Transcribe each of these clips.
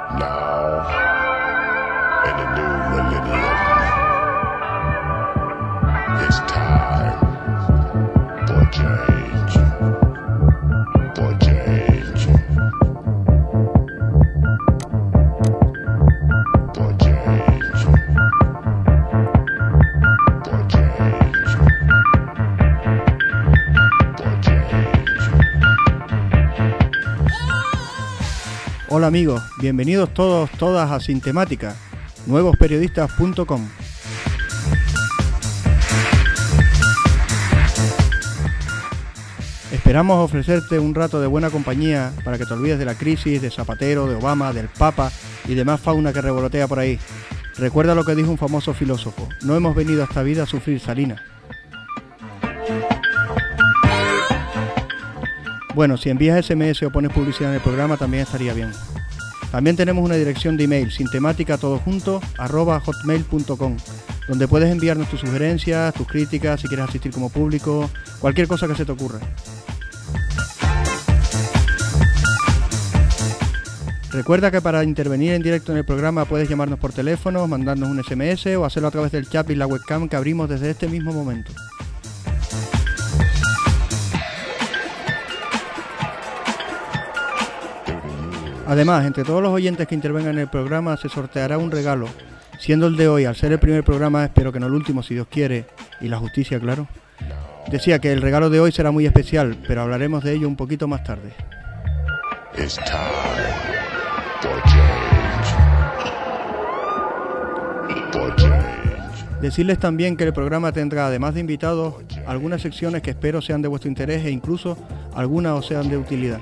Now, in the new millennium, it's time for change. For change. For change. For change. For change. Hola amigos, bienvenidos todos, todas a Sintemática, nuevosperiodistas.com. Esperamos ofrecerte un rato de buena compañía para que te olvides de la crisis, de Zapatero, de Obama, del Papa y demás fauna que revolotea por ahí. Recuerda lo que dijo un famoso filósofo: no hemos venido a esta vida a sufrir salinas. Bueno, si envías SMS o pones publicidad en el programa también estaría bien. También tenemos una dirección de email, sintemática@hotmail.com, donde puedes enviarnos tus sugerencias, tus críticas, si quieres asistir como público, cualquier cosa que se te ocurra. Recuerda que para intervenir en directo en el programa puedes llamarnos por teléfono, mandarnos un SMS o hacerlo a través del chat y la webcam que abrimos desde este mismo momento. Además, entre todos los oyentes que intervengan en el programa se sorteará un regalo, siendo el de hoy, al ser el primer programa, espero que no el último si Dios quiere, y la justicia, claro. Decía que el regalo de hoy será muy especial, pero hablaremos de ello un poquito más tarde. It's time for change. For change. Decirles también que el programa tendrá, además de invitados, algunas secciones que espero sean de vuestro interés e incluso algunas os sean de utilidad.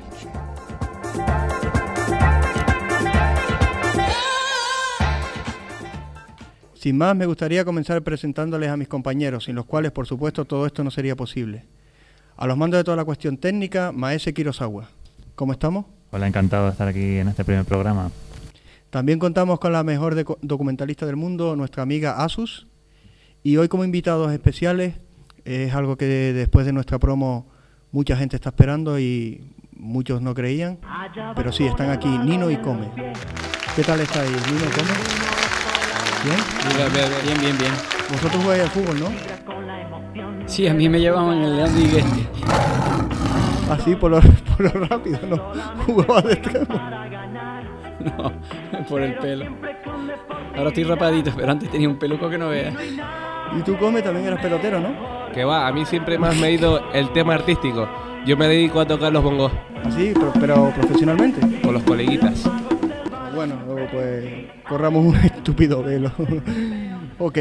Sin más, me gustaría comenzar presentándoles a mis compañeros, sin los cuales, por supuesto, todo esto no sería posible. A los mandos de toda la cuestión técnica, Maese Kurosawa. ¿Cómo estamos? Hola, encantado de estar aquí en este primer programa. También contamos con la mejor documentalista del mundo, nuestra amiga Asus. Y hoy como invitados especiales, es algo que después de nuestra promo mucha gente está esperando y muchos no creían. Pero sí, están aquí Nino y Come. ¿Qué tal estáis, Nino y Come? ¿Bien? Bien. Vosotros jugáis al fútbol, ¿no? Sí, a mí me llevaban en el Leandro y Así, por lo rápido, ¿no? Jugaba de extremo. No, por el pelo. Ahora estoy rapadito, pero antes tenía un peluco que no veas. Y tú, Come, también eras pelotero, ¿no? Que va, a mí siempre más me ha ido el tema artístico. Yo me dedico a tocar los bongos Así, pero profesionalmente. con los coleguitas. Bueno, pues corramos un estúpido velo. Ok.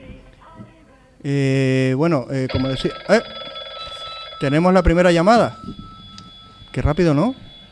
Como decía... Tenemos la primera llamada. Qué rápido, ¿no?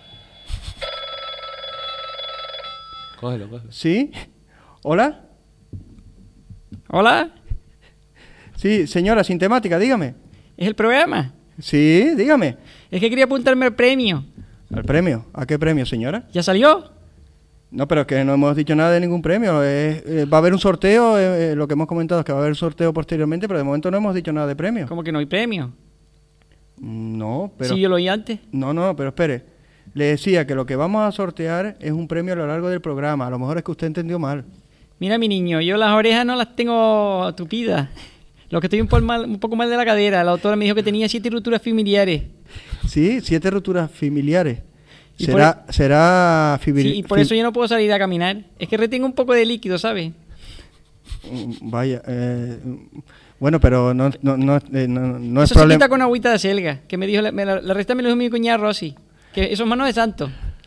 Cógelo. ¿Sí? ¿Hola? Hola, Sí, señora, Sintemática, dígame. ¿es el programa? Sí, dígame. Es que quería apuntarme al premio. ¿Al premio? ¿A qué premio, señora? ¿Ya salió? No, pero es que no hemos dicho nada de ningún premio. Va a haber un sorteo, lo que hemos comentado es que va a haber un sorteo posteriormente, pero de momento no hemos dicho nada de premio. ¿Cómo que no hay premio? No, pero... Sí, yo lo oí antes. No, pero espere. Le decía que lo que vamos a sortear es un premio a lo largo del programa. A lo mejor es que usted entendió mal. Mira, mi niño, yo las orejas no las tengo tupidas. Lo que estoy un poco mal de la cadera. La doctora me dijo que tenía 7 rupturas familiares. Sí, 7 rupturas familiares. Y Será Sí, y por eso yo no puedo salir a caminar. Es que retengo un poco de líquido, ¿sabes? Vaya, bueno, pero no es Eso se problema. quita con agüita de selga, que me dijo, la receta me lo dijo mi cuñada Rosy, que eso es mano de santo.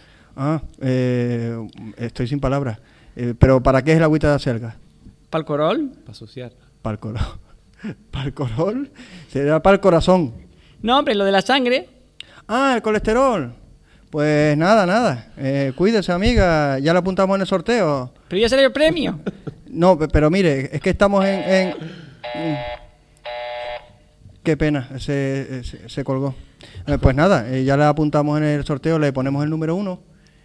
Estoy sin palabras. Pero ¿para qué es la agüita de acelga? ¿Para el corol? Para asociar. ¿Para el color? ¿Para el color? Será para el corazón. No, hombre, lo de la sangre. Ah, el colesterol. Pues nada. Cuídese, amiga. Ya lo apuntamos en el sorteo. Pero ya salió el premio. No, pero mire, es que estamos en... Qué pena, se colgó. Pues nada, ya le apuntamos en el sorteo, le ponemos el número 1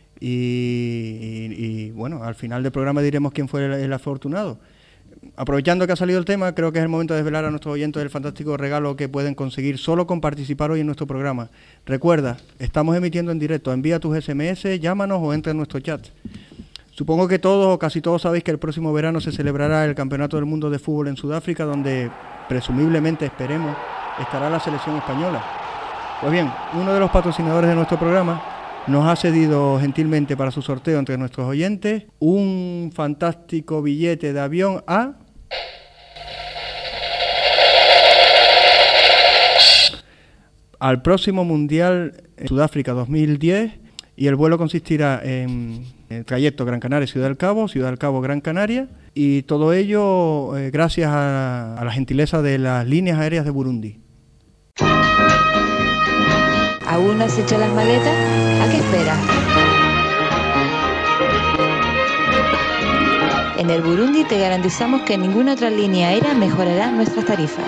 y bueno, al final del programa diremos quién fue el afortunado. Aprovechando que ha salido el tema, creo que es el momento de desvelar a nuestros oyentes el fantástico regalo que pueden conseguir solo con participar hoy en nuestro programa. Recuerda, estamos emitiendo en directo, envía tus SMS, llámanos o entra en nuestro chat. Supongo que todos o casi todos sabéis que el próximo verano se celebrará el Campeonato del Mundo de Fútbol en Sudáfrica, donde presumiblemente, esperemos, estará la selección española. Pues bien, uno de los patrocinadores de nuestro programa nos ha cedido gentilmente para su sorteo entre nuestros oyentes un fantástico billete de avión al próximo Mundial en Sudáfrica 2010, y el vuelo consistirá en el trayecto Gran Canaria, Ciudad del Cabo, Gran Canaria, y todo ello gracias a la gentileza de las líneas aéreas de Burundi. ¿Aún no has hecho las maletas? ¿A qué esperas? En el Burundi te garantizamos que ninguna otra línea aérea mejorará nuestras tarifas.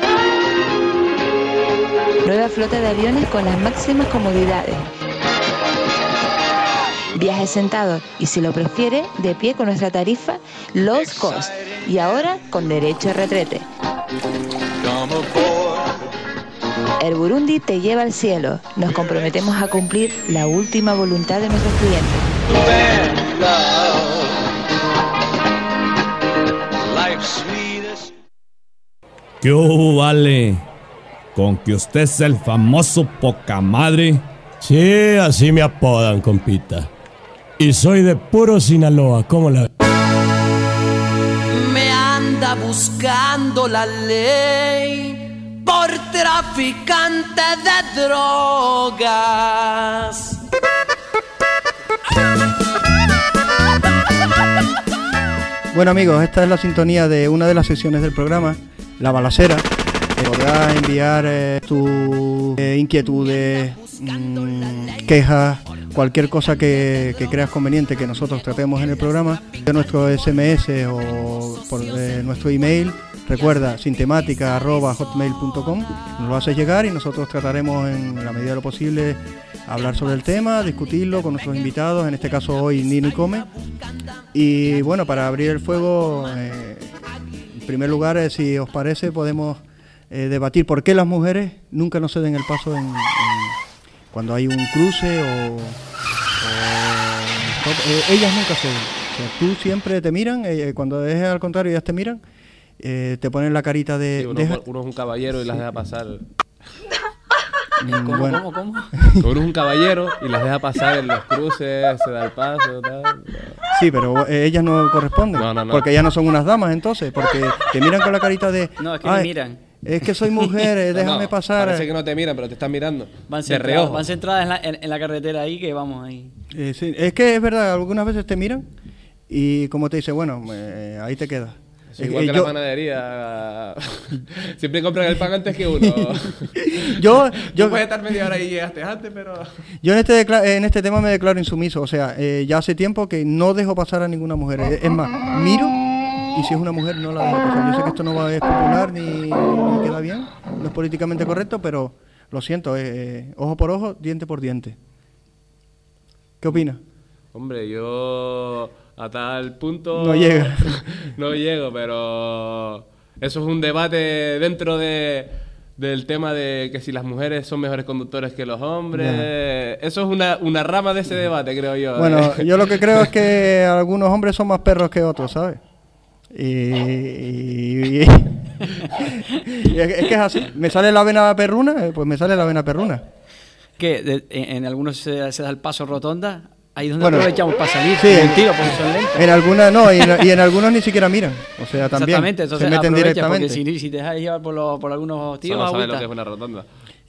Nueva flota de aviones con las máximas comodidades. Viaje sentado y, si lo prefiere, de pie con nuestra tarifa low cost. Y ahora con derecho a retrete. El Burundi te lleva al cielo. Nos comprometemos a cumplir la última voluntad de nuestros clientes. ¿Qué hubo, vale? Con que usted es el famoso poca madre. Sí, así me apodan, compita. Y soy de puro Sinaloa, ¿cómo la...? Me anda buscando la ley por traficante de drogas. Bueno, amigos, esta es la sintonía de una de las secciones del programa, La Balacera. Podrás enviar tus inquietudes, quejas, cualquier cosa que creas conveniente que nosotros tratemos en el programa, de nuestro SMS o por nuestro email. Recuerda, sintemática@hotmail.com. Nos lo haces llegar y nosotros trataremos en la medida de lo posible hablar sobre el tema, discutirlo con nuestros invitados, en este caso hoy Nino y Come. Y bueno, para abrir el fuego, en primer lugar, si os parece, podemos debatir por qué las mujeres nunca nos ceden el paso cuando hay un cruce o ellas nunca ceden. O sea, tú siempre te miran, cuando es al contrario, ellas te miran, te ponen la carita de... Sí, uno es un caballero y las deja pasar. ¿Cómo? Uno es un caballero y las deja pasar en los cruces, se da el paso, tal. Sí, pero ellas no corresponden, no. Porque ellas no son unas damas entonces, porque te miran con la carita de... No, es que me miran. Es que soy mujer, déjame pasar. Parece que no te miran, pero te están mirando. Van centradas en la carretera ahí, que vamos ahí. Sí, es que es verdad, algunas veces te miran y como te dice, bueno, ahí te quedas. Es igual que la panadería. Siempre compran el pan antes que uno. Yo puedes estar media hora y llegaste antes, pero... Yo en este tema me declaro insumiso. O sea, ya hace tiempo que no dejo pasar a ninguna mujer. Es más, miro y si es una mujer no la dejo pasar. Yo sé que esto no es popular ni queda bien, no es políticamente correcto, pero lo siento, ojo por ojo, diente por diente. ¿Qué opinas? Hombre, yo a tal punto... No llega. No llego, pero eso es un debate dentro del tema de que si las mujeres son mejores conductores que los hombres. Yeah. Eso es una rama de ese debate, creo yo. Bueno, yo lo que creo es que algunos hombres son más perros que otros, ¿sabes? Y es que es así. Me sale la vena perruna, pues me sale la vena perruna. Que en algunos se da el paso rotonda. Ahí es donde aprovechamos para salir. Sí, mentira, porque son lentos. En algunas no, y en algunos ni siquiera miran. O sea, también exactamente, se meten directamente. Porque si te dejas llevar por algunos tíos, no sabes lo que es una rotonda.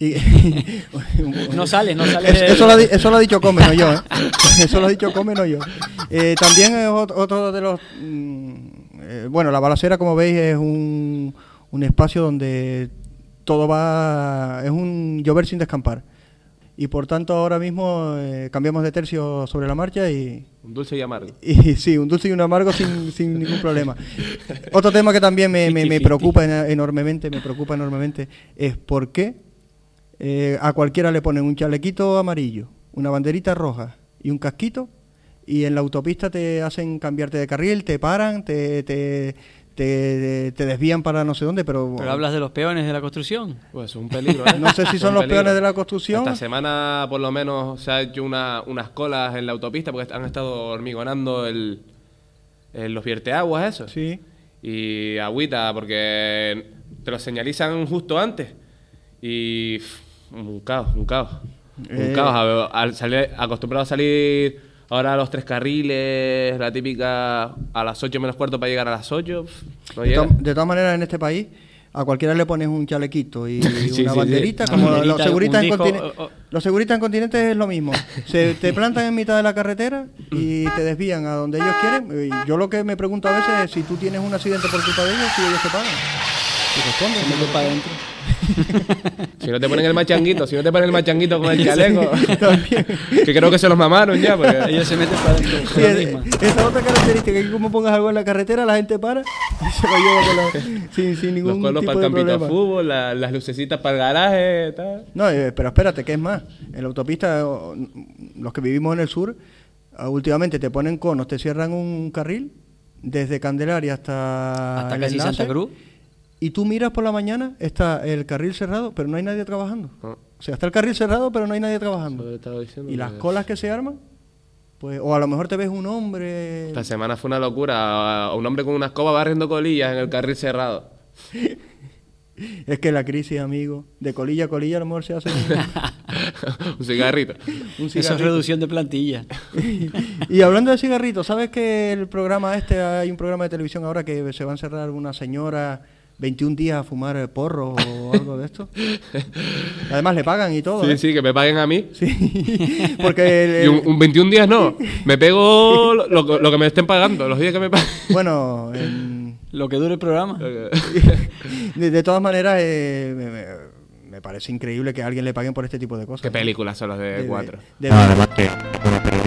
No sale. Eso lo ha dicho Come, no yo. Eso lo ha dicho Come, no yo. También es otro de los... bueno, La Balacera, como veis, es un espacio donde todo va... Es un llover sin descampar. Y por tanto ahora mismo cambiamos de tercio sobre la marcha y... Un dulce y amargo. Sí, un dulce y un amargo sin ningún problema. Otro tema que también me preocupa enormemente, es por qué a cualquiera le ponen un chalequito amarillo, una banderita roja y un casquito, y en la autopista te hacen cambiarte de carril, te paran, te desvían para no sé dónde, pero hablas de los peones de la construcción. Pues es un peligro, No sé si son los peones de la construcción. Esta semana por lo menos se ha hecho unas colas en la autopista porque han estado hormigonando el los vierteaguas, eso. Sí. Y agüita, porque te lo señalizan justo antes. Y un caos. Un caos. Acostumbrado a salir ahora a los 3 carriles, la típica a las 8 menos cuarto para llegar a las 8. No llega. De todas maneras, en este país, a cualquiera le pones un chalequito y una banderita, como Una los banderita, seguristas un en disco, continente. Los seguristas en continentes es lo mismo. Se te plantan en mitad de la carretera y te desvían a donde ellos quieren. Y yo lo que me pregunto a veces es si tú tienes un accidente por culpa de ellos, si ellos te pagan. Y responden, Se metió para adentro. Si no te ponen el machanguito, con el chaleco, También. que creo que se los mamaron ya, porque Ellos se meten para adentro. Sí, esa otra característica, que como pongas algo en la carretera, la gente para y se lo lleva sin ningún los colos tipo para el de campito de problema. fútbol, las lucecitas para el garaje, tal. No, pero espérate, que es más. En la autopista, los que vivimos en el sur, últimamente te ponen conos, te cierran un carril desde Candelaria hasta el casi enlace, Santa Cruz. y tú miras por la mañana, está el carril cerrado, pero no hay nadie trabajando. No. O sea, está el carril cerrado, pero no hay nadie trabajando. Eso estaba diciendo Y las que- colas que se arman, pues, o a lo mejor te ves un hombre... Esta semana fue una locura. Un hombre con una escoba barriendo colillas en el carril cerrado. Es que la crisis, amigo, de colilla a colilla a lo mejor se hace Un cigarrito. un Eso es cigarrito. reducción de plantilla. Y hablando de cigarritos, ¿sabes que el programa hay un programa de televisión ahora que se va a encerrar una señora 21 días a fumar porro o algo de esto? Además le pagan y todo. Sí, ¿eh? sí, que me paguen a mí. Sí, porque Y un 21 días no. Me pego lo que me estén pagando, los días que me paguen. bueno, Lo que dure el programa. de todas maneras me parece increíble que a alguien le paguen por este tipo de cosas. ¿Qué películas son las de 4? No, además que una peli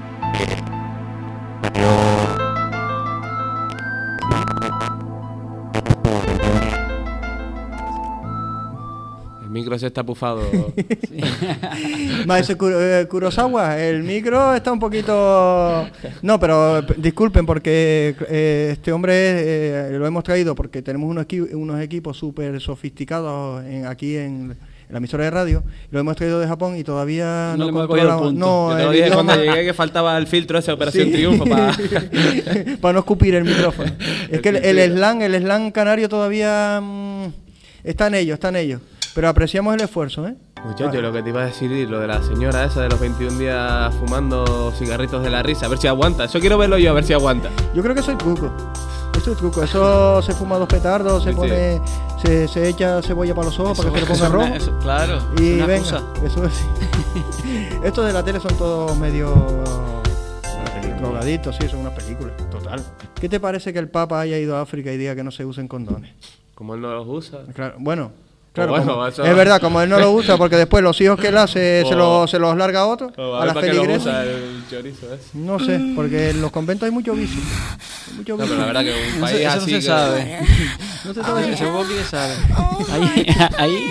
El micro se está pufado. Maese Kurosawa, el micro está un poquito... No, pero disculpen porque este hombre lo hemos traído porque tenemos unos equipos súper sofisticados aquí en la emisora de radio. Lo hemos traído de Japón y todavía No le hemos controlamos- cogido el punto. No, Yo te lo el dije idioma- cuando llegué que faltaba el filtro ese, Operación Sí. Triunfo, para... para no escupir el micrófono. Es que el slang canario todavía está en ello. Pero apreciamos el esfuerzo, ¿eh? Muchacho, lo que te iba a decir, lo de la señora esa de los 21 días fumando cigarritos de la risa, a ver si aguanta. Eso quiero verlo yo, a ver si aguanta. Yo creo que eso es truco. Eso es truco. Eso se fuma 2 petardos, se Sí, pone, se echa cebolla para los ojos para que se le ponga Eso es rojo. una- eso- claro. Y una venga, excusa. eso es. Estos de la tele son todos medio drogaditos, sí, son unas películas, total. ¿Qué te parece que el Papa haya ido a África y diga que no se usen condones? Como él no los usa. Claro, bueno, claro, Bueno, como- eso- es verdad, como él no lo usa, porque después los hijos que él hace se los larga a otro, a las para que lo feligresas. usa el chorizo ese. No sé, porque en los conventos hay mucho vicio. Mucho No, vicio. pero la verdad que un Eso, país eso no así se que... sabe. No se sabe si Ese Boki ya sabe. Ahí.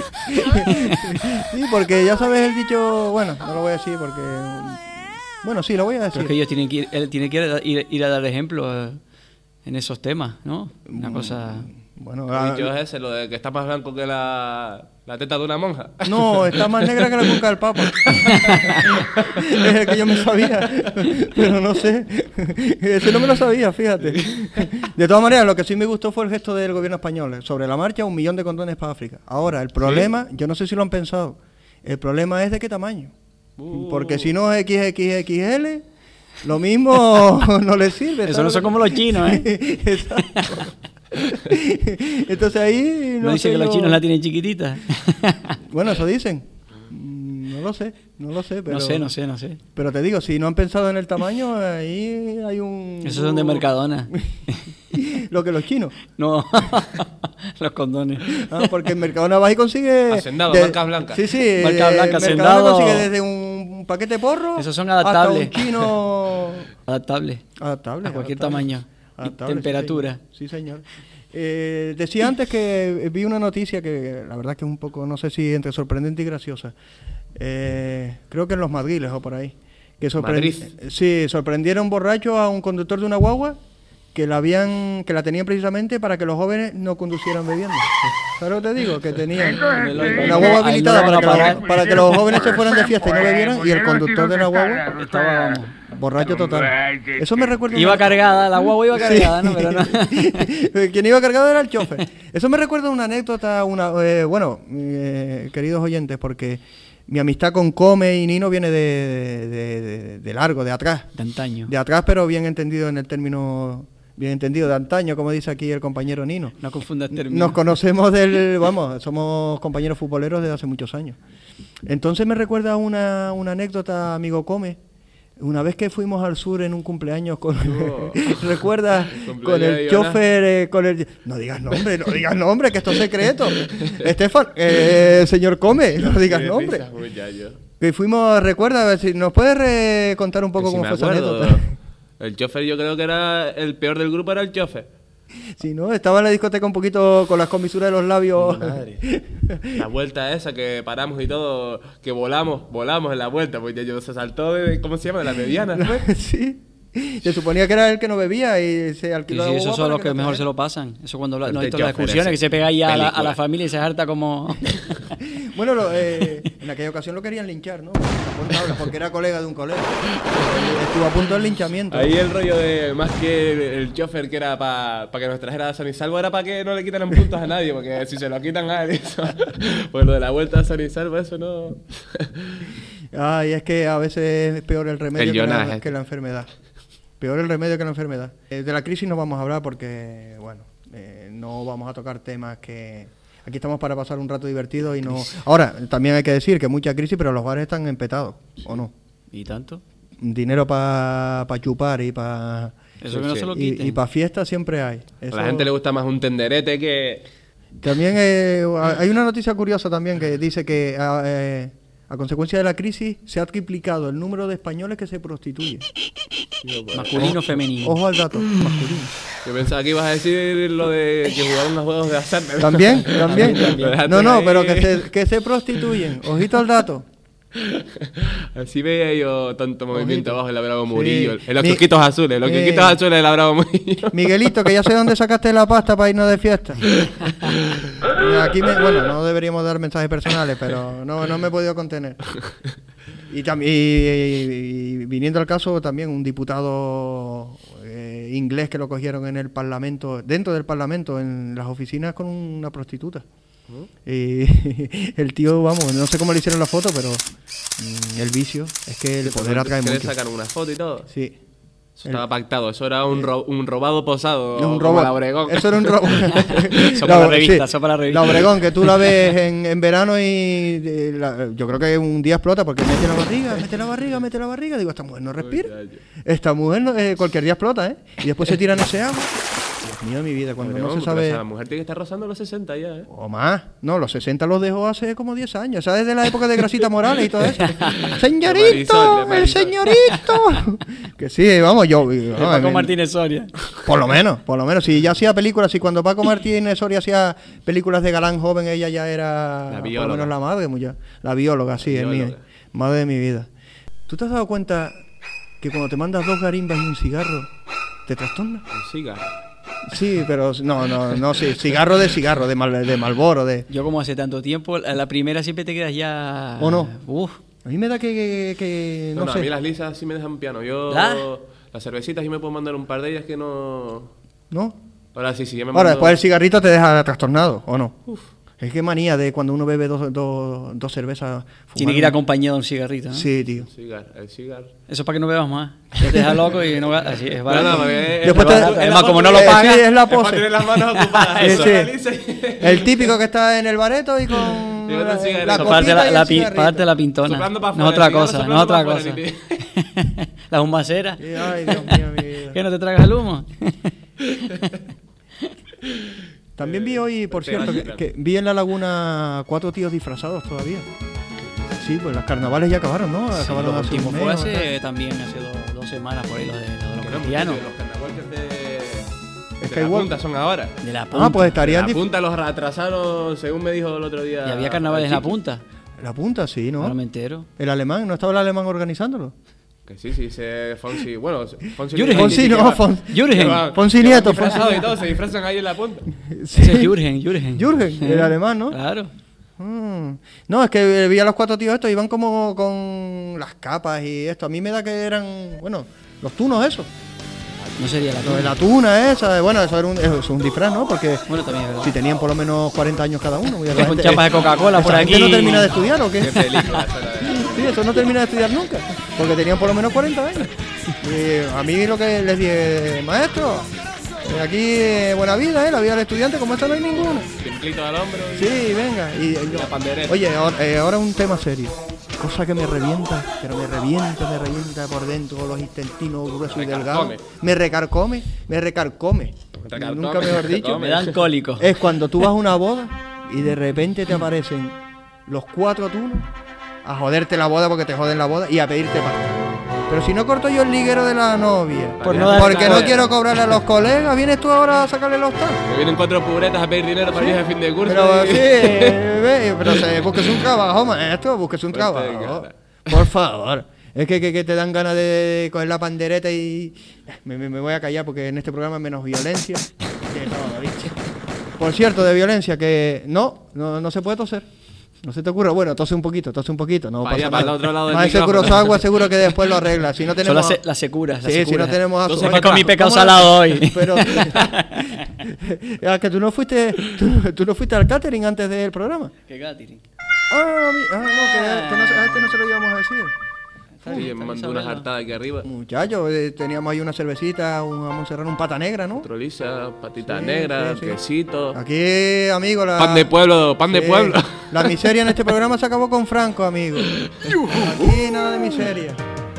Sí, porque ya sabes el dicho, bueno, no lo voy a decir porque... Bueno, sí, lo voy a Pero decir. es que ellos tienen que él tiene que ir a dar ejemplo en esos temas, ¿no? Una cosa... Bueno, El dicho es ese, lo de que está más blanco que la teta de una monja. no, está más negra que la cuca del Papa. Es el que yo me sabía, pero no sé. Ese no me lo sabía, fíjate. De todas maneras, lo que sí me gustó fue el gesto del gobierno español. Sobre la marcha, 1 millón de condones para África. Ahora, el problema, yo no sé si lo han pensado, el problema es de qué tamaño. Porque si no es XXXL, lo mismo no le sirve. Eso no ¿sabes? son como los chinos, ¿eh? Exacto. Entonces ahí No dice sé que los yo- chinos la tienen chiquitita. Bueno, eso dicen. No lo sé, pero... No sé. Pero te digo, si no han pensado en el tamaño, ahí hay un... Esos son de Mercadona. Lo que los chinos. No, los condones. Ah, porque en Mercadona vas y consigue... Hacendado, marcas blancas. Sí, sí. Marcas blancas, Mercadona Hacendado. consigue desde un paquete de porro... Esos son hasta adaptables. un chino... Adaptable. Adaptable. A cualquier adaptable. tamaño. Y Adaptable, temperatura. Sí, señor. Decía antes que vi una noticia que la verdad que es un poco, no sé si entre sorprendente y graciosa. Creo que en los Madriles o por ahí. Que Madrid. Sí, sorprendieron borracho a un conductor de una guagua que la tenían precisamente para que los jóvenes no conducieran bebiendo. ¿Sabes lo que te digo? Que tenían una guagua Ahí habilitada no van a parar. para que los jóvenes se fueran de fiesta y no bebieran, y el conductor de la guagua Estaba, vamos, borracho total. Eso me recuerda... Iba cargada, la guagua iba cargada, ¿no? Pero no. Quien iba cargado era el chofer. Eso me recuerda una anécdota, queridos oyentes, porque mi amistad con Come y Nino viene de largo, de atrás. De antaño. De atrás, pero bien entendido en el término... Bien entendido, de antaño, como dice aquí el compañero Nino. No confundas términos. Nos conocemos somos compañeros futboleros desde hace muchos años. Entonces me recuerda una anécdota, amigo Come. Una vez que fuimos al sur en un cumpleaños ¿recuerdas? Con el chofer, No digas nombre, que esto es secreto. Estefan, señor Come, no digas nombre. Que fuimos, recuerda, a ver si nos puedes contar un poco cómo fue esa anécdota. El chofer, yo creo que era el peor del grupo, era el chofer. Sí, ¿no? Estaba en la discoteca un poquito con las comisuras de los labios. Madre. La vuelta esa que paramos y todo, que volamos en la vuelta, porque yo se saltó de, ¿cómo se llama? De la mediana, ¿no? Sí. Se suponía que era el que no bebía y se alquiló. Sí, esos son los que mejor se lo pasan. Eso cuando no hay todas las excursiones, que se pega ahí a la familia y se harta como... Bueno, en aquella ocasión lo querían linchar, ¿no? Porque era colega de un colega. Estuvo a punto del linchamiento. Ahí el rollo de, más que el chofer que era para que nos trajera a San y Salvo, era para que no le quitaran puntos a nadie, porque si se lo quitan a él, eso, pues lo de la vuelta a San y Salvo, eso no... Ay, es que a veces es peor el remedio que la enfermedad. Peor el remedio que la enfermedad. De la crisis no vamos a hablar porque, bueno, no vamos a tocar temas que... Aquí estamos para pasar un rato divertido y no... Ahora, también hay que decir que mucha crisis, pero los bares están empetados, ¿o no? ¿Y tanto? Dinero para chupar y para... Eso que no se lo quiten. Y para fiestas siempre hay. Eso... A la gente le gusta más un tenderete que... También hay una noticia curiosa también que dice que... a consecuencia de la crisis se ha triplicado el número de españoles que se prostituyen. Masculino o femenino. Ojo al dato, masculino. Yo pensaba que ibas a decir lo de que jugaban los juegos de azar. También. No, pero que se prostituyen. Ojito al dato. Así veía yo tanto movimiento abajo en la Bravo Murillo. En los kiosquitos azules, de la Bravo Murillo. Miguelito, que ya sé dónde sacaste la pasta para irnos de fiesta. Aquí no deberíamos dar mensajes personales, pero no me he podido contener. Y viniendo al caso, también un diputado inglés que lo cogieron en el Parlamento, dentro del Parlamento, en las oficinas con una prostituta. Y el tío, no sé cómo le hicieron la foto, pero el vicio es que el poder atrae mucho. ¿Le sacaron una foto y todo? Sí. Eso estaba pactado, eso era un robado posado. Un robo. La Obregón. Eso era un robo. Eso para la revista. La Obregón, que tú la ves en verano y yo creo que un día explota porque mete la barriga. Digo, esta mujer no respira. Esta mujer cualquier día explota, ¿eh? Y después se tiran ese agua. Dios mío, mi vida, cuando no se sabe... La mujer tiene que estar rozando los 60 ya, ¿eh? O más. No, los 60 los dejó hace como 10 años. O sea, desde la época de Grasita Morales y todo eso. ¡Señorito! ¡El señorito! Que sí, yo... Paco Martínez Soria. Por lo menos. Si ya hacía películas, y cuando Paco Martínez Soria hacía películas de galán joven, ella ya era... La bióloga. Por lo menos la madre, la bióloga, sí, es mía. Madre de mi vida. ¿Tú te has dado cuenta que cuando te mandas 2 garimbas y un cigarro, te trastorna? Un cigarro. Sí, pero sí, cigarro de Marlboro, de... Yo como hace tanto tiempo, a la primera siempre te quedas ya... ¿O no? Uf. A mí me da que no sé. A mí las lisas sí me dejan piano. Las cervecitas sí me puedo mandar un par de ellas que no... ¿No? Ahora sí, ya me Ahora, después el cigarrito te deja trastornado, ¿o no? Uf. Es que manía de cuando uno bebe dos cervezas... Tiene que ir acompañado de un cigarrito, ¿no? Sí, tío. El cigarro. Eso es para que no bebas más. Te deja loco y no... Así es barato. Además, como no lo pagas... es la pose. Tener las manos ocupadas. Eso. El típico que está en el bareto y con... la copita parte de la pintona. No es otra cosa, no es otra cosa. La humbacera. Ay, Dios mío, mi vida. ¿Que no te tragas el humo? También vi hoy, por cierto, que vi en la laguna 4 tíos disfrazados todavía. Sí, pues las carnavales ya acabaron, ¿no? Acabaron hace un mes. Fue hace 2 semanas por ahí los cristianos. Los carnavales de la punta son ahora. De la punta. Pues estarían... La punta los atrasaron, según me dijo el otro día. ¿Y había carnavales en la punta? La punta, sí, ¿no? Ahora me entero. ¿El alemán? ¿No estaba el alemán organizándolo? Que sí, ese Fonsi... Bueno, Fonsi... Fonsi Nieto. Y todo, se disfrazan ahí en la punta. Sí. Ese es Jürgen. El alemán, ¿no? Claro. No, es que vi a los 4 tíos estos, iban como con las capas y esto. A mí me da que eran, bueno, los tunos esos. No sería la Lo de tuna. la tuna esa, bueno, eso es un disfraz, ¿no? Porque Bueno, también es verdad. si tenían por lo menos 40 años cada uno. La Con gente- chapas de Coca-Cola por ¿esa gente aquí. no termina de estudiar o qué? Qué película esa la de- Sí, eso no termina de estudiar nunca, porque tenían por lo menos 40 años. Y a mí lo que les dije, maestro, aquí buena vida, la vida del estudiante, como esta no hay ninguna. Templito al hombro. Sí, venga. Y La pandereta. oye, ahora un tema serio. Cosa que me revienta, pero me revienta por dentro, los intestinos gruesos y delgados. Me recarcome. Nunca mejor dicho. Me dan cólicos. Es cuando tú vas a una boda y de repente te aparecen los 4 tunos a joderte la boda porque te joden la boda y a pedirte pasta. Pero si no corto yo el liguero de la novia, Por no dar porque no nada. quiero cobrarle a los colegas, vienes tú ahora a sacarle los tacos. Me vienen 4 puretas a pedir dinero para ir a fin de curso. Pero y- sí, pero búsquese un trabajo, maestro, búsquese un Ponte trabajo. cara. Por favor. Es que te dan ganas de coger la pandereta y... Me voy a callar porque en este programa es menos violencia. Que todo, ¿viste? Por cierto, de violencia, que no se puede toser. No se te ocurre. Bueno, tose un poquito. No Vaya, pasa para el nada. otro lado del Más ese micrófono. Kurosawa seguro que después lo arregla. Si no Son tenemos... las securas. Sí, si no tenemos Entonces, azúcar. con mi pecado ¿Cómo salado hoy. Pero que tú no fuiste al catering antes del programa. ¿Qué catering? No, que a este no se lo íbamos a decir. Sí, me mandó una jartada aquí arriba. Muchachos, teníamos ahí una cervecita, un jamón serrano, un pata negra, ¿no? Troliza, patita Sí, negra, sí, sí. quesito. Aquí, amigo, Pan de pueblo. Sí, la miseria en este programa se acabó con Franco, amigo. Aquí nada de miseria.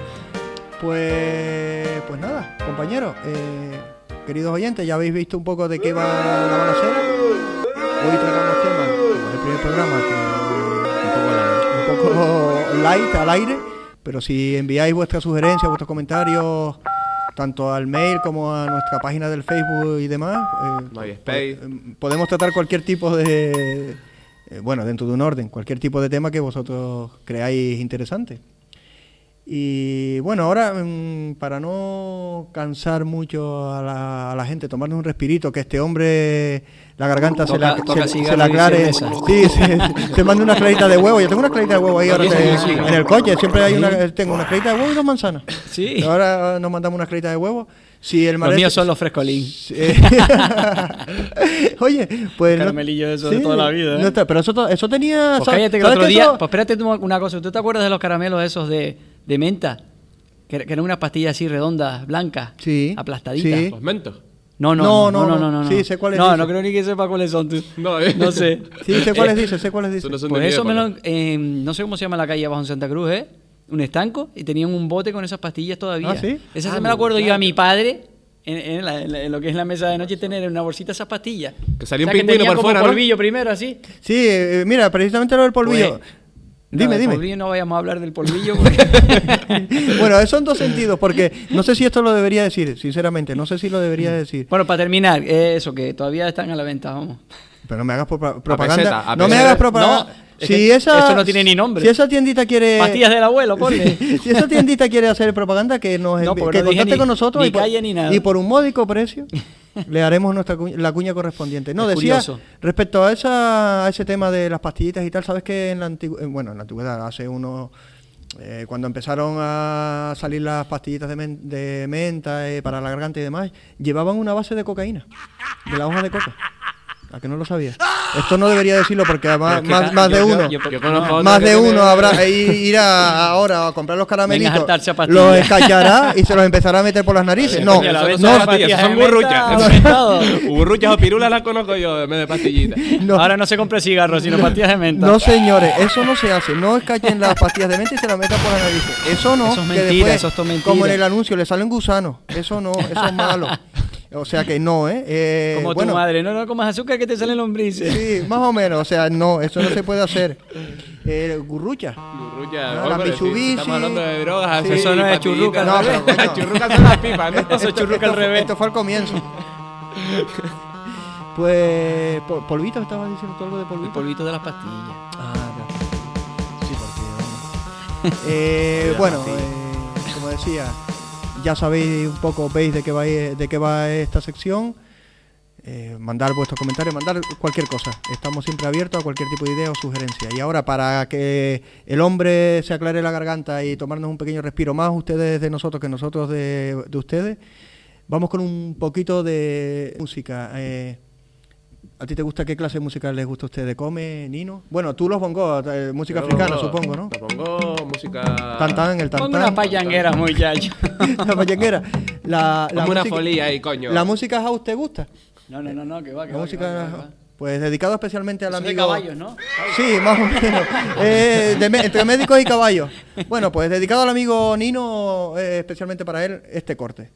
Pues nada, compañeros, queridos oyentes, ya habéis visto un poco de qué va la balacera. Hoy tratamos temas, como el primer programa, que un poco light, al aire, pero si enviáis vuestras sugerencias, vuestros comentarios, tanto al mail como a nuestra página del Facebook y demás, MySpace. podemos tratar cualquier tipo de, bueno, dentro de un orden, cualquier tipo de tema que vosotros creáis interesante. Y bueno, ahora para no cansar mucho a la gente, tomarnos un respirito, que este hombre la garganta se la aclare, y cerveza. sí, se manda una clarita de huevo. Yo tengo una clarita de huevo ahí ahora en el coche, siempre hay tengo una clarita de huevo y 2 manzanas. Sí. Ahora nos mandamos una clarita de huevo. Si el Los míos son los frescolín. Oye, pues Caramelillo eso de toda la vida, ¿eh? no está, pero eso tenía. Pues cállate que el ¿sabes otro que día... eso- Pues espérate tú una cosa. ¿Tú te acuerdas de los caramelos esos de menta? Que eran unas pastillas así redondas, blancas, Sí, aplastaditas. sí. Los mentos. No. Sí, sé cuáles No, dices. no creo ni que sepa cuáles son tú. No, No sé. Sí, sé cuáles dices, sé cuáles Eso dices. no son Pues de mi eso me época. lo... no sé cómo se llama la calle abajo en Santa Cruz, ¿eh? Un estanco y tenían un bote con esas pastillas todavía. ¿Ah, sí? Esa se me la acuerdo yo a mi padre en lo que es la mesa de noche tener en una bolsita esas pastillas. Que salía un O sea, pingüino tenía por como fuera, ¿no? polvillo primero así. Sí, mira, precisamente lo del polvillo. Pues, dime, del dime. polvillo no vayamos a hablar del polvillo. Porque... Bueno, eso en 2 sentidos, porque no sé si esto lo debería decir, sinceramente, no sé si lo debería decir. Bueno, para terminar, eso, que todavía están a la venta, vamos. Pero no me hagas propaganda. peseta, a No me peseta. hagas propaganda. No, es que eso no tiene ni nombre. Si esa tiendita quiere. Pastillas del abuelo, ponle. Si esa tiendita quiere hacer propaganda, que nos No, envíe- porque que no dije contacte ni- con nosotros ni y por, calle ni nada. y por un módico precio le haremos la cuña correspondiente. No, Es decía curioso. respecto a ese tema de las pastillitas y tal, sabes que en la antigüedad, hace unos cuando empezaron a salir las pastillitas de menta para la garganta y demás, llevaban una base de cocaína, de la hoja de coca. ¿A que no lo sabías? Esto no debería decirlo porque además Pero es que más de uno. Yo conozco otro Más que de tiene- uno habrá irá ahora a comprar los caramelitos, Venga a saltarse a pastillas. los escachará y se los empezará a meter por las narices. No, Coño, la eso venta no de son pastillas, pastillas son de menta, burruchas. inventado. Burruchas o pirulas las conozco yo en vez de pastillitas. no, Ahora no se compra cigarros, sino pastillas de menta. no, señores, eso no se hace. No escachen las pastillas de menta y se las metan por las narices. Eso no. Eso es que mentira, después, eso es todo mentira. como en el anuncio, le salen gusanos. Eso no, eso es malo. O sea que no, Como bueno, tu madre, no comas azúcar que te salen lombrices. Sí, más o menos. O sea, no, eso no se puede hacer. Gurrucha. Burruchas, la hombre, si Mitsubishi. estamos hablando de drogas. Sí, así, eso no es pastillitas. churruca, no, pero coño. Las churrucas son las pipas, ¿no? Eso es churruca al revés. Esto fue al comienzo. Pues, polvito, estabas diciendo tú algo de El polvito. polvito de las pastillas. Ah, claro. Sí, porque bueno, como decía, ya sabéis un poco, veis de qué va esta sección. mandar vuestros comentarios, mandar cualquier cosa. Estamos siempre abiertos a cualquier tipo de idea o sugerencia. Y ahora, para que el hombre se aclare la garganta y tomarnos un pequeño respiro, más ustedes de nosotros que nosotros de ustedes, vamos con un poquito de música. ¿A ti te gusta qué clase de música les gusta a ustedes? ¿Come, Nino? Bueno, tú los bongos, música africana, supongo, ¿no? Los bongos, música... Tantán, el tantán. Pongo una payanguera, muchacho. La payanguera. Como una folía ahí, coño. ¿La música house te gusta? No, que va, que La va. música, pues dedicado especialmente al Eso de amigo... caballos, ¿no? Sí, más o menos. Entre médicos y caballos. Bueno, pues dedicado al amigo Nino, especialmente para él, este corte.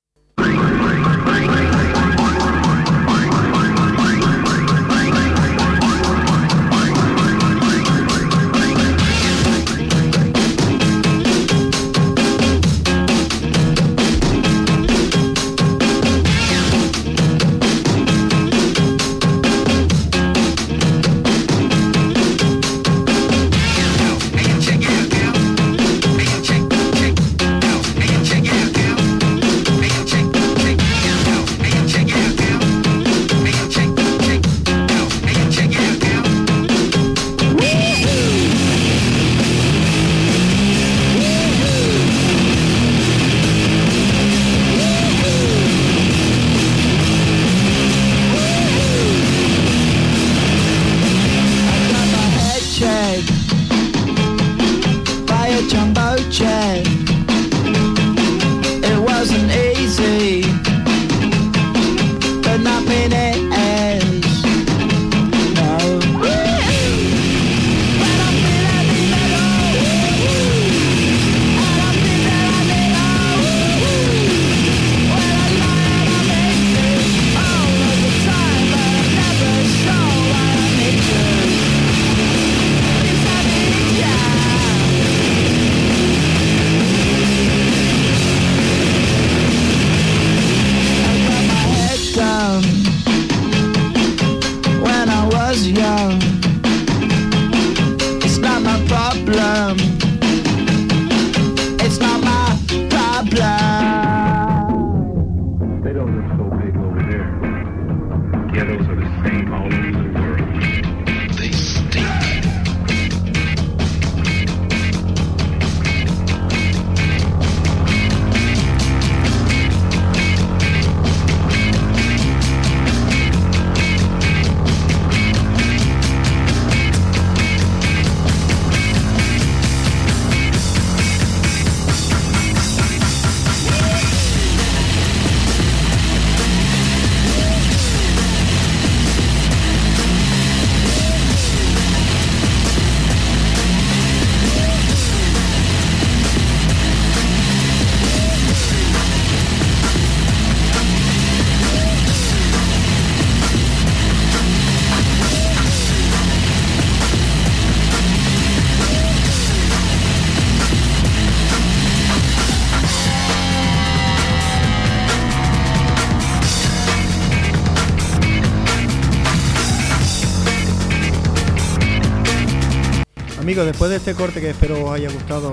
Amigos, después de este corte que espero os haya gustado,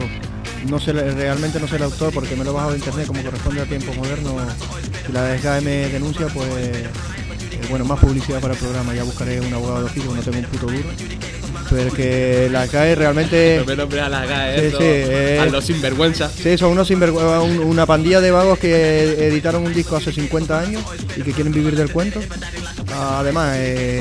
realmente no sé el autor porque me lo he bajado de internet como corresponde a tiempos modernos. Si la SGAE me denuncia, pues bueno, más publicidad para el programa, ya buscaré un abogado de oficio, no tengo un puto duro. Pero que la SGAE realmente... No me nombres a la SGAE, a los sinvergüenzas. Sí, son unos sinvergüenzas, una pandilla de vagos que editaron un disco hace 50 años y que quieren vivir del cuento. Además,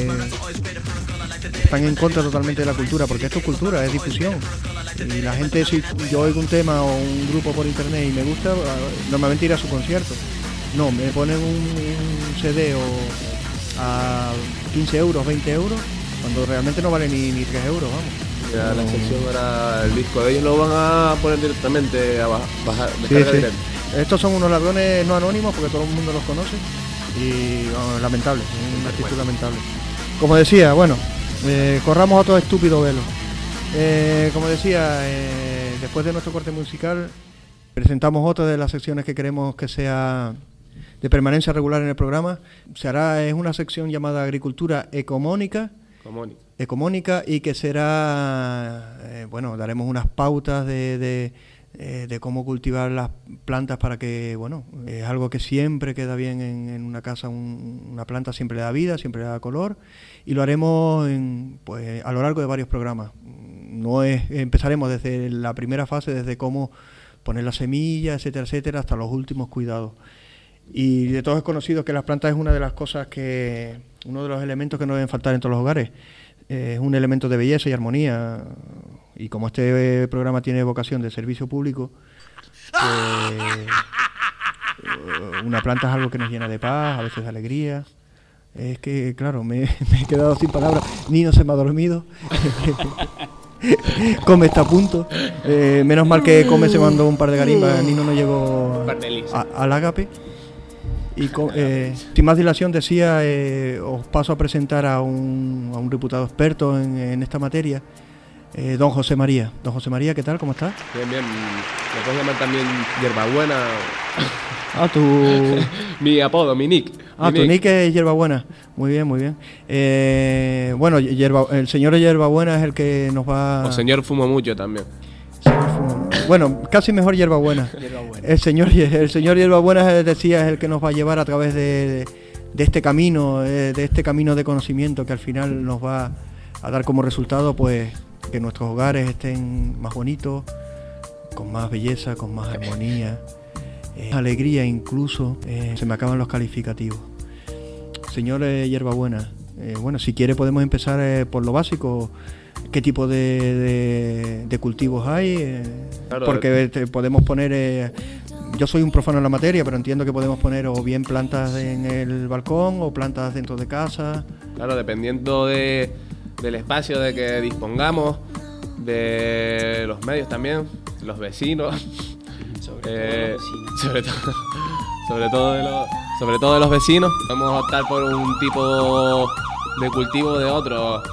están en contra totalmente de la cultura, porque esto es cultura, es difusión. Y la gente, si yo oigo un tema o un grupo por internet y me gusta, normalmente ir a su concierto. No, me ponen un CD a 15 euros, 20 euros, cuando realmente no vale ni 3 euros, vamos. Ya, la sección era el disco de ellos, lo van a poner directamente a bajar, descarga directa. Estos son unos ladrones no anónimos porque todo el mundo los conoce y lamentable, una actitud lamentable. Como decía, bueno, corramos otro estúpido velo. Como decía, después de nuestro corte musical presentamos otra de las secciones que queremos que sea de permanencia regular en el programa. Es una sección llamada Agricultura Ecomónica y que será, bueno, daremos unas pautas de de cómo cultivar las plantas para que, bueno, es algo que siempre queda bien en una casa, una planta siempre le da vida, siempre le da color, y lo haremos pues, a lo largo de varios programas. Empezaremos desde la primera fase, desde cómo poner la semilla, etcétera, etcétera, hasta los últimos cuidados. Y de todos es conocido que las plantas es una de las cosas uno de los elementos que no deben faltar en todos los hogares. Es un elemento de belleza y armonía, y como este programa tiene vocación de servicio público, pues, una planta es algo que nos llena de paz, a veces de alegría. Es que, claro, me he quedado sin palabras. Nino se me ha dormido. Come está a punto. Menos mal que Come se mandó un par de garimbas. Nino no llegó al ágape. Y sin más dilación decía, os paso a presentar a un reputado experto en esta materia, don José María. Don José María, ¿qué tal? ¿Cómo estás? Bien, bien. Me puedes llamar también Hierbabuena. Mi apodo, mi nick. Tu nick es Hierbabuena. Muy bien, muy bien. Bueno, el señor Hierbabuena es el que nos va... O señor Fumo Mucho también. Bueno, casi mejor Hierbabuena. El señor Hierbabuena, decía, es el que nos va a llevar a través de este camino, de conocimiento que al final nos va a dar como resultado, pues, que nuestros hogares estén más bonitos, con más belleza, con más armonía, alegría incluso. Se me acaban los calificativos. Señor Hierbabuena, bueno, si quiere podemos empezar por lo básico. ¿Qué tipo de cultivos hay? Claro, porque podemos poner... yo soy un profano en la materia, pero entiendo que podemos poner o bien plantas en el balcón o plantas dentro de casa. Claro, dependiendo del espacio de que dispongamos, de los medios también, los vecinos. Sobre todo de los vecinos. Podemos optar por un tipo de cultivo o de otro.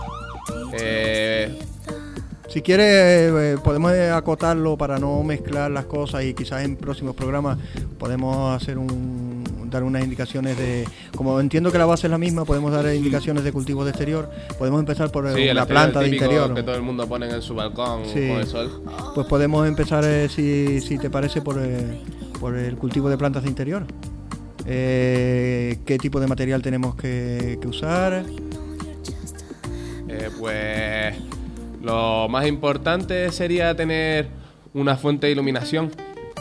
Si quiere podemos acotarlo para no mezclar las cosas, y quizás en próximos programas podemos hacer dar unas indicaciones como entiendo que la base es la misma, podemos dar indicaciones de cultivos de exterior. Podemos empezar por una planta de interior que todo el mundo pone en su balcón con el sol. Pues podemos empezar, si te parece, por el cultivo de plantas de interior. ¿Qué tipo de material tenemos que usar? Pues lo más importante sería tener una fuente de iluminación.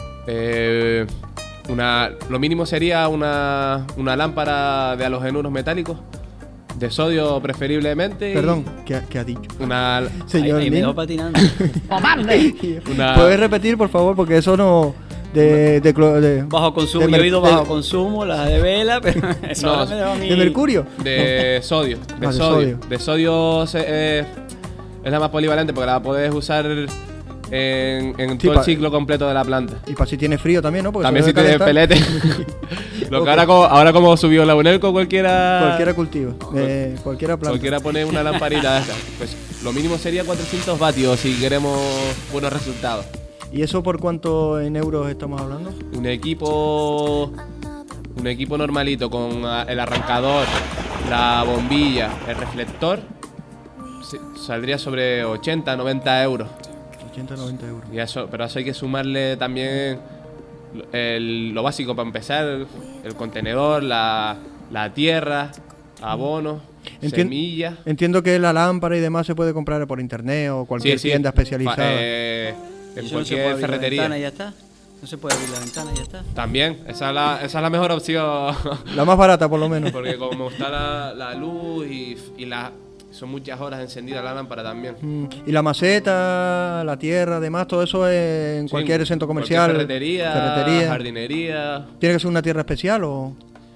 Lo mínimo sería una lámpara de halogenuros metálicos, de sodio preferiblemente. Perdón, ¿qué ha dicho? Señor, ahí me dejó patinando. ¿Puedes repetir, por favor? Porque eso no... De bajo consumo, yo he oído bajo consumo, la de vela, pero eso no, me dejó a mí. ¿De mercurio? De sodio. De sodio es la más polivalente porque la puedes usar en todo el ciclo completo de la planta. Y para si tiene frío también, ¿no? Porque también si tiene pelete. Lo que ahora como subió la UNELCO, cualquiera cultivo, cualquiera planta. Cualquiera pone una lamparita de esta. Pues lo mínimo sería 400 vatios si queremos buenos resultados. ¿Y eso por cuánto en euros estamos hablando? Un equipo normalito con el arrancador, la bombilla, el reflector, saldría sobre 80, 90 euros. 80, 90 euros. Pero eso hay que sumarle también lo básico para empezar, el contenedor, la tierra, abono, semillas. Entiendo que la lámpara y demás se puede comprar por internet o cualquier tienda especializada. En cualquier ferretería. ¿No se puede abrir la ventana y ya está? También, esa es la mejor opción. La más barata, por lo menos. Porque como está la luz y son muchas horas encendida la lámpara también. Y la maceta, la tierra, además, todo eso en cualquier centro comercial. Ferretería, jardinería. ¿Tiene que ser una tierra especial o...?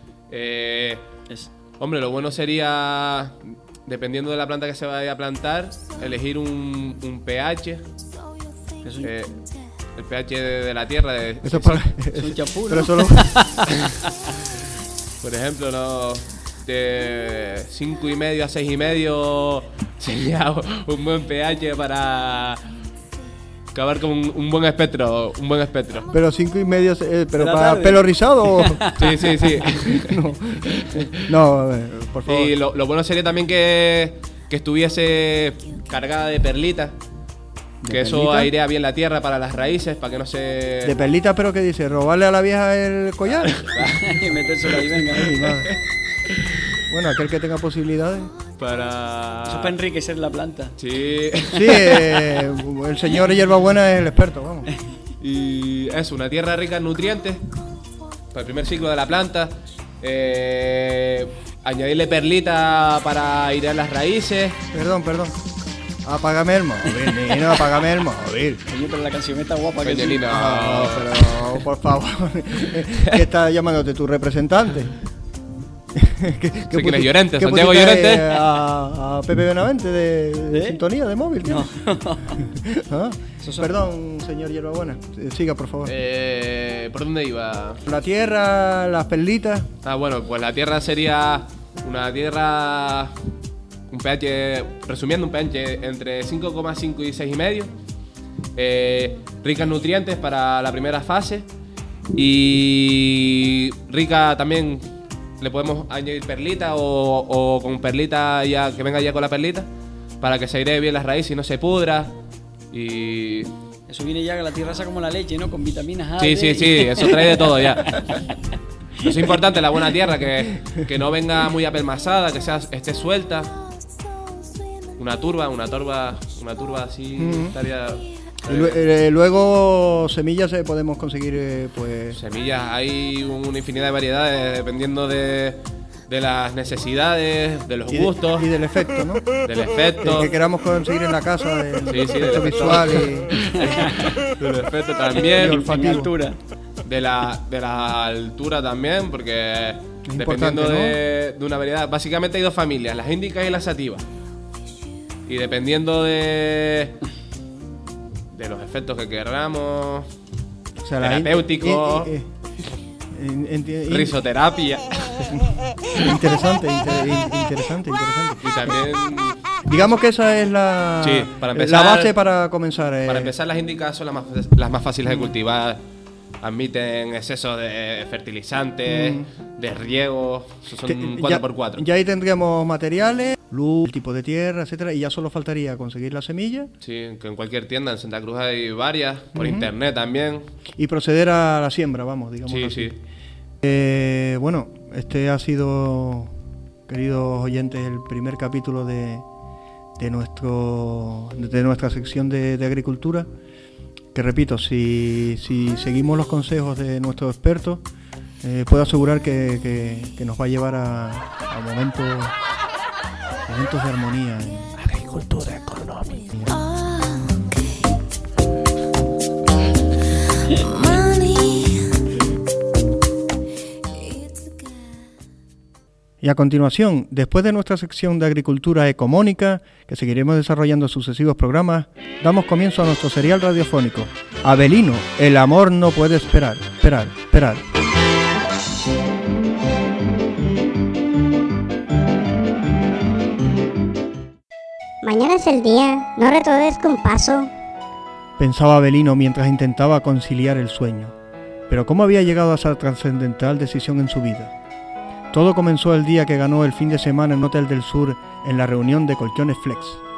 Hombre, lo bueno sería, dependiendo de la planta que se vaya a plantar, elegir un pH. El pH de la tierra. Eso es un champú, ¿no? Por ejemplo, de 5,5 a 6,5 sería un buen pH para acabar con un buen espectro. Pero 5,5, pero para pelo rizado. Sí. No, por favor. Y lo bueno sería también que estuviese cargada de perlitas. Que eso perlita? airea bien la tierra para las raíces, para que no se... De perlita, pero ¿qué dice? ¿Robarle a la vieja el collar? Y metérselo ahí, venga. Ay, mi madre. Bueno, aquel que tenga posibilidades. Para... Eso es para enriquecer la planta. Sí. Sí, el señor Hierbabuena es el experto, vamos. Y es una tierra rica en nutrientes para el primer ciclo de la planta. Añadirle perlita para airear las raíces. Perdón. Apágame el móvil, niño, apágame el móvil. Oye, pero la canción está guapa, que sí. Peñolino. No, pero por favor, ¿qué está llamándote tu representante? ¿Quién es Llorente? ¿Qué ¿Santiago pusiste, Llorente? A Pepe Benavente de sintonía de móvil, tío. No. ¿Ah? Perdón, señor Hierbabuena. Siga, por favor. ¿Por dónde iba? La tierra, las perlitas. Bueno, pues la tierra sería una tierra... Un pH, resumiendo, un pH entre 5,5 y 6,5. Rica en nutrientes para la primera fase. Y rica también, le podemos añadir perlita o con perlita ya, que venga ya con la perlita, para que se airee bien las raíces y no se pudra. Y... Eso viene ya que la tierra sea como la leche, ¿no? Con vitaminas A. Sí, D, sí, eso trae de todo ya. Eso es importante, la buena tierra, que no venga muy apelmazada, que esté suelta. Una turba así estaría... Y luego semillas podemos conseguir, pues... Semillas, hay una infinidad de variedades dependiendo de las necesidades, de los gustos. Y del efecto, ¿no? Del efecto. El que queramos conseguir en la casa, del Sí, efecto del visual del efecto también. Y olfativo. En altura. De la altura también, porque Es dependiendo importante, de una variedad. Básicamente hay dos familias, las índicas y las sativas. Y dependiendo de los efectos que queramos, o sea, terapéuticos, risoterapia. Interesante. Y también, Digamos que esa es la, Sí, para empezar- la base para comenzar. para empezar, las índicas son las más fáciles de cultivar. Admiten exceso de fertilizantes, de riego, son que 4x4. Ya ahí tendríamos materiales, luz, tipo de tierra, etcétera, y ya solo faltaría conseguir la semilla Sí, que en cualquier tienda en Santa Cruz hay varias, por internet también. y proceder a la siembra, vamos, digamos. Sí. Bueno, este ha sido, queridos oyentes, el primer capítulo de nuestra sección de agricultura. Que repito, si seguimos los consejos de nuestros expertos, puedo asegurar que nos va a llevar a momentos de armonía. Agricultura económica. Y a continuación, después de nuestra sección de agricultura ecomónica, que seguiremos desarrollando en sucesivos programas, damos comienzo a nuestro serial radiofónico. Abelino, el amor no puede esperar. Mañana es el día, no retrocedezca un paso. Pensaba Abelino mientras intentaba conciliar el sueño. Pero ¿cómo había llegado a esa trascendental decisión en su vida? Todo comenzó el día que ganó el fin de semana en un hotel del sur en la reunión de Colchones Flex.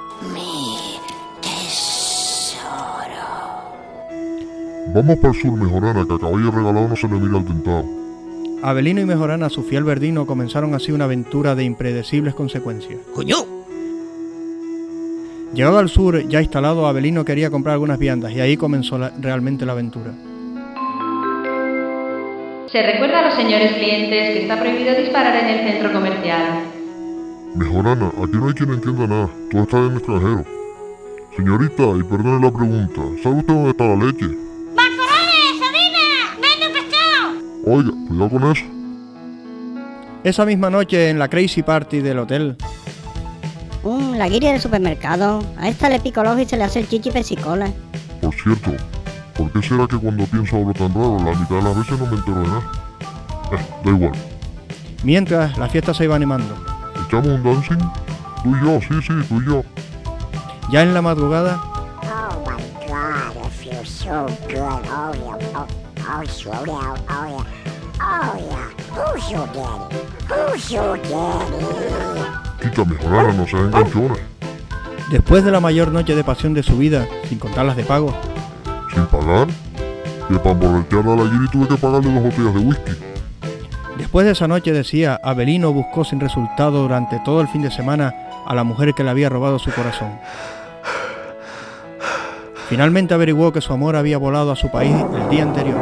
Vamos para el sur, Mejorana, que a caballo regalado no se le mira al dentado. Abelino y Mejorana, su fiel verdino, comenzaron así una aventura de impredecibles consecuencias. ¡Coño! Llegado al sur, ya instalado, Abelino quería comprar algunas viandas y ahí comenzó realmente la aventura. Se recuerda a los señores clientes que está prohibido disparar en el centro comercial. Mejorana, aquí no hay quien entienda nada, todo está en extranjero. Señorita, y perdone la pregunta, ¿sabe usted dónde está la leche? ¡Bancorales, Sabina! ¡Vende un pescado! Oiga, cuidado con eso. Esa misma noche, en la crazy party del hotel, La guiria del supermercado. A esta le pico el ojo y se le hace el chichi pesicola. Por cierto, ¿por qué será que cuando pienso algo tan raro, la mitad de las veces no me entero de nada? Da igual. mientras la fiesta se iba animando. ¿Echamos un dancing? Tú y yo, sí, tú y yo. Ya en la madrugada, Oh my God, I feel so good. Oh yeah, slow down. Oh yeah. Who's your daddy? Chica, Mejorana, no seas enganchona. Después de la mayor noche de pasión de su vida, sin contar las de pago. ¿Sin pagar? Que para emborracharla a la Giri tuve que pagarle 2 botellas de whisky. Después de esa noche, decía, Avelino buscó sin resultado durante todo el fin de semana a la mujer que le había robado su corazón. Finalmente averiguó que su amor había volado a su país el día anterior.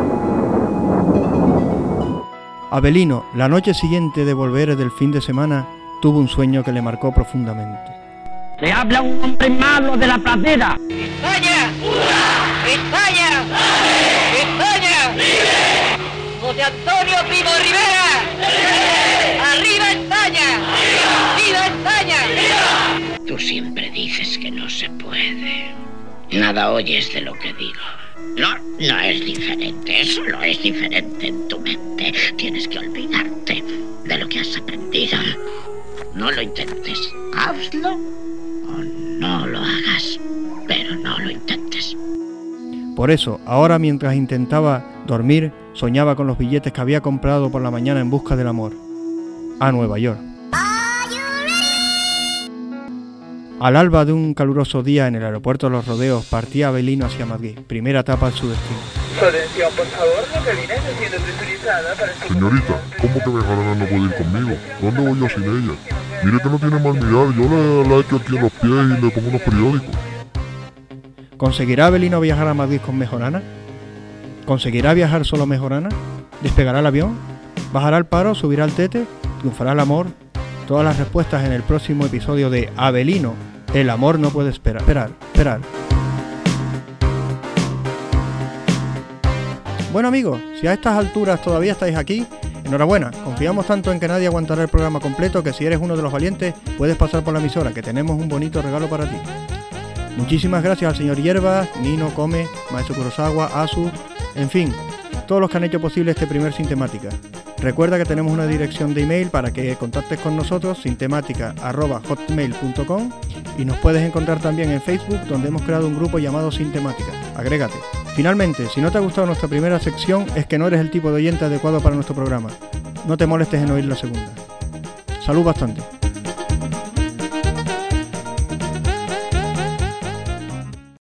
Avelino, la noche siguiente de volver del fin de semana, tuvo un sueño que le marcó profundamente. ¡Le habla un hombre malo de la pradera! ¡España! ¡España! ¡España! ¡José Antonio Primo Rivera! ¡Arriba España! ¡Viva España! Tú siempre dices que no se puede. Nada oyes de lo que digo. No es diferente, solo es diferente en tu mente. Tienes que olvidarte de lo que has aprendido. No lo intentes. Hazlo o no lo hagas, pero no lo intentes. Por eso, ahora mientras intentaba dormir, soñaba con los billetes que había comprado por la mañana en busca del amor. A Nueva York. Al alba de un caluroso día en el aeropuerto de Los Rodeos, partía Avelino hacia Madrid, primera etapa de su destino. Su atención, por favor, la cabina está siendo presurizada para su... Señorita, ¿cómo que Mejorana no puede ir conmigo? ¿Dónde voy yo sin ella? Mire que no tiene mal mirar, yo la echo aquí en los pies y le pongo unos periódicos. ¿Conseguirá Avelino viajar a Madrid con Mejorana? ¿Conseguirá viajar solo Mejorana? ¿Despegará el avión? ¿Bajará el paro? ¿Subirá el tete? ¿Triunfará el amor? Todas las respuestas en el próximo episodio de Avelino. El amor no puede esperar. Esperar. Bueno amigos, si a estas alturas todavía estáis aquí, enhorabuena. Confiamos tanto en que nadie aguantará el programa completo que si eres uno de los valientes, puedes pasar por la emisora, que tenemos un bonito regalo para ti. Muchísimas gracias al señor Hierbas, Nino, Come, Maestro Kurosawa, Asu, en fin, todos los que han hecho posible este primer Sin Temática. Recuerda que tenemos una dirección de email para que contactes con nosotros, sintemática@hotmail.com, y nos puedes encontrar también en Facebook, donde hemos creado un grupo llamado Sin Temática. Agrégate. Finalmente, si no te ha gustado nuestra primera sección, es que no eres el tipo de oyente adecuado para nuestro programa. No te molestes en oír la segunda. Salud bastante.